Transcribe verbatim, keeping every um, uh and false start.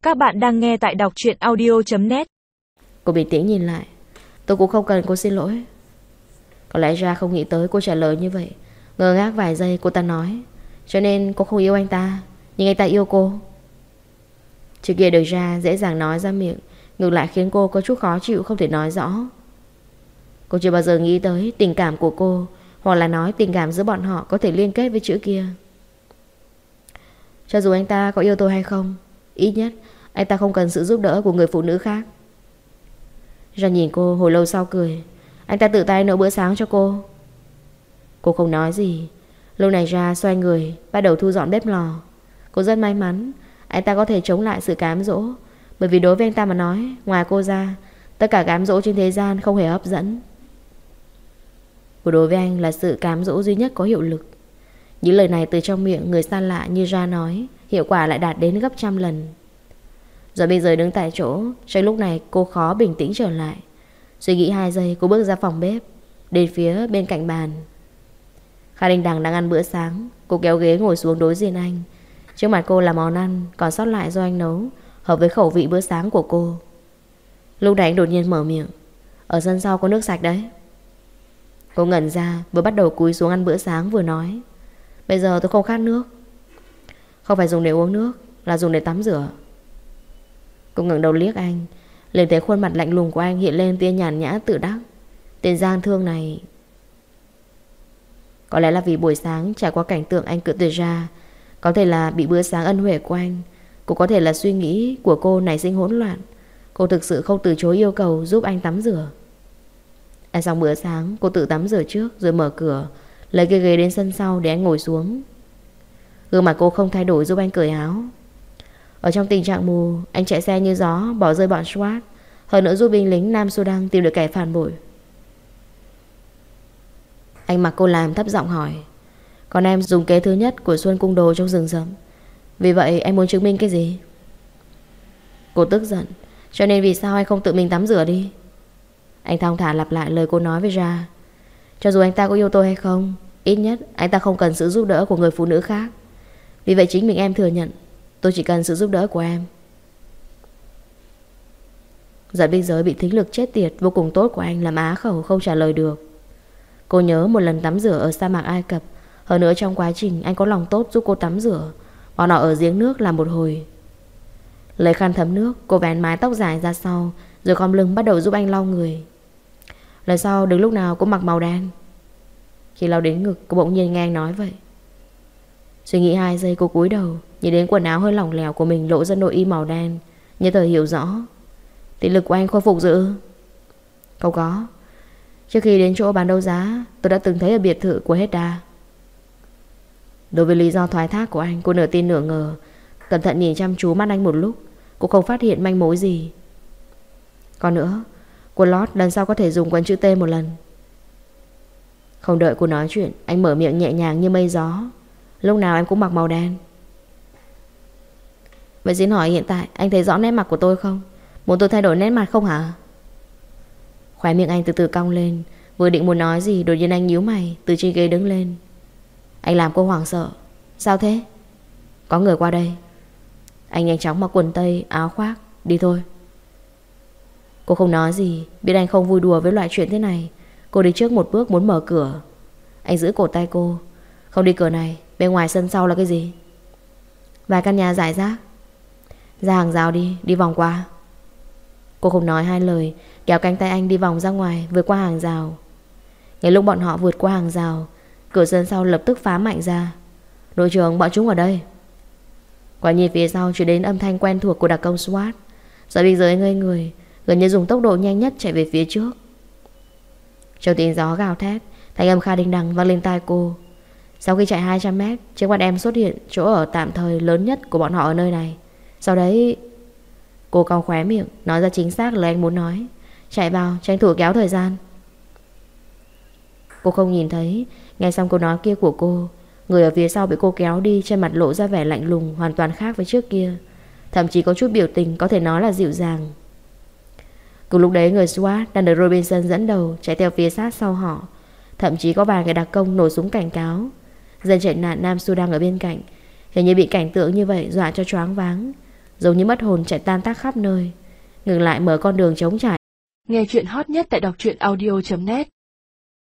Các bạn đang nghe tại đọc truyện audio chấm net. Cô bình tĩnh nhìn lại. Tôi cũng không cần cô xin lỗi. Có lẽ Ra không nghĩ tới cô trả lời như vậy. Ngơ ngác vài giây cô ta nói, cho nên cô không yêu anh ta, nhưng anh ta yêu cô. Trước kia được Ra dễ dàng nói ra miệng, ngược lại khiến cô có chút khó chịu không thể nói rõ. Cô chưa bao giờ nghĩ tới tình cảm của cô, hoặc là nói tình cảm giữa bọn họ có thể liên kết với chữ kia. Cho dù anh ta có yêu tôi hay không, ít nhất anh ta không cần sự giúp đỡ của người phụ nữ khác. Ra nhìn cô hồi lâu sau cười. Anh ta tự tay nấu bữa sáng cho cô. Cô không nói gì. Lúc này Ra xoay người bắt đầu thu dọn bếp lò. Cô rất may mắn anh ta có thể chống lại sự cám dỗ, bởi vì đối với anh ta mà nói, ngoài cô ra, tất cả cám dỗ trên thế gian không hề hấp dẫn. Cô đối với anh là sự cám dỗ duy nhất có hiệu lực. Những lời này từ trong miệng người xa lạ như Ra nói, hiệu quả lại đạt đến gấp trăm lần. Rồi bây giờ đứng tại chỗ, trong lúc này cô khó bình tĩnh trở lại. Suy nghĩ hai giây, cô bước ra phòng bếp, đến phía bên cạnh bàn. Kha Đình Đằng đang ăn bữa sáng. Cô kéo ghế ngồi xuống đối diện anh. Trước mặt cô là món ăn còn sót lại do anh nấu, hợp với khẩu vị bữa sáng của cô. Lúc này anh đột nhiên mở miệng. Ở sân sau có nước sạch đấy. Cô ngẩn ra, vừa bắt đầu cúi xuống ăn bữa sáng vừa nói, bây giờ tôi không khát nước. Không phải dùng để uống nước, là dùng để tắm rửa. Cô ngẩng đầu liếc anh, liền thấy khuôn mặt lạnh lùng của anh hiện lên tia nhàn nhã tự đắc. Tên gian thương này. Có lẽ là vì buổi sáng trải qua cảnh tượng anh cự tuyệt Ra, có thể là bị bữa sáng ân huệ của anh, cũng có thể là suy nghĩ của cô nảy sinh hỗn loạn. Cô thực sự không từ chối yêu cầu giúp anh tắm rửa. Ăn xong bữa sáng, cô tự tắm rửa trước rồi mở cửa, lấy cái ghế đến sân sau để anh ngồi xuống. Gương mặt cô không thay đổi giúp anh cởi áo. Ở trong tình trạng mù, anh chạy xe như gió bỏ rơi bọn SWAT, hơn nữa giúp binh lính Nam Sudan tìm được kẻ phản bội. Anh mặc cô làm thấp giọng hỏi, còn em dùng kế thứ nhất của Xuân Cung Đồ trong rừng rậm, vì vậy em muốn chứng minh cái gì? Cô tức giận, cho nên vì sao anh không tự mình tắm rửa đi? Anh thong thả lặp lại lời cô nói với Ra. Cho dù anh ta có yêu tôi hay không, ít nhất anh ta không cần sự giúp đỡ của người phụ nữ khác. Vì vậy chính mình em thừa nhận, tôi chỉ cần sự giúp đỡ của em. Giận biên giới bị thính lực chết tiệt vô cùng tốt của anh làm á khẩu không trả lời được. Cô nhớ một lần tắm rửa ở sa mạc Ai Cập, hơn nữa trong quá trình anh có lòng tốt giúp cô tắm rửa. Bọn họ ở giếng nước làm một hồi. Lấy khăn thấm nước, cô vén mái tóc dài ra sau, rồi khom lưng bắt đầu giúp anh lau người. Lần sau đừng lúc nào cũng mặc màu đen. Khi lau đến ngực, cô bỗng nhiên nghe anh nói vậy. Suy nghĩ hai giây, cô cúi đầu nhìn đến quần áo hơi lỏng lẻo của mình lộ ra nội y màu đen, như thời hiểu rõ. Thị lực của anh khôi phục rồi. Không có. Trước khi đến chỗ bán đấu giá, tôi đã từng thấy ở biệt thự của Hedda. Đối với lý do thoái thác của anh, cô nửa tin nửa ngờ, cẩn thận nhìn chăm chú mắt anh một lúc. Cô không phát hiện manh mối gì. Còn nữa, quần lót lần sau có thể dùng quần chữ T một lần. Không đợi cô nói chuyện, anh mở miệng nhẹ nhàng như mây gió. Lúc nào em cũng mặc màu đen. Vậy xin hỏi hiện tại anh thấy rõ nét mặt của tôi không? Muốn tôi thay đổi nét mặt không hả? Khóe miệng anh từ từ cong lên. Vừa định muốn nói gì, đột nhiên anh nhíu mày, từ trên ghế đứng lên. Anh làm cô hoảng sợ. Sao thế? Có người qua đây. Anh nhanh chóng mặc quần tây, áo khoác. Đi thôi. Cô không nói gì, biết anh không vui đùa với loại chuyện thế này. Cô đi trước một bước muốn mở cửa. Anh giữ cổ tay cô. Không đi cửa này, bên ngoài sân sau là cái gì? Vài căn nhà rải rác. Ra hàng rào đi, đi vòng qua. Cô không nói hai lời, kéo cánh tay anh đi vòng ra ngoài, vượt qua hàng rào. Ngay lúc bọn họ vượt qua hàng rào, cửa sân sau lập tức phá mạnh ra. Đội trưởng, bọn chúng ở đây. Quả nhiên phía sau chuyển đến âm thanh quen thuộc của đặc công SWAT. Giờ biên giới ngây người, gần như dùng tốc độ nhanh nhất chạy về phía trước. Trong tiếng gió gào thét, thanh âm Kha Đình Đằng vang lên tai cô. Sau khi chạy hai trăm mét, trước mặt em xuất hiện chỗ ở tạm thời lớn nhất của bọn họ ở nơi này. Sau đấy... Cô cong khóe miệng, nói ra chính xác lời anh muốn nói. Chạy vào, tranh thủ kéo thời gian. Cô không nhìn thấy. Nghe xong câu nói kia của cô, người ở phía sau bị cô kéo đi, trên mặt lộ ra vẻ lạnh lùng, hoàn toàn khác với trước kia. Thậm chí có chút biểu tình có thể nói là dịu dàng. Cùng lúc đấy người SWAT đang được Robinson dẫn đầu chạy theo phía sát sau họ. Thậm chí có vài người đặc công nổ súng cảnh cáo. Dân chạy nạn Nam Sudan ở bên cạnh hình như bị cảnh tượng như vậy dọa cho choáng váng. giống như mất hồn chạy tan tác khắp nơi, ngừng lại mở con đường trống trải. Nghe chuyện hot nhất tại đọc truyện audio chấm net.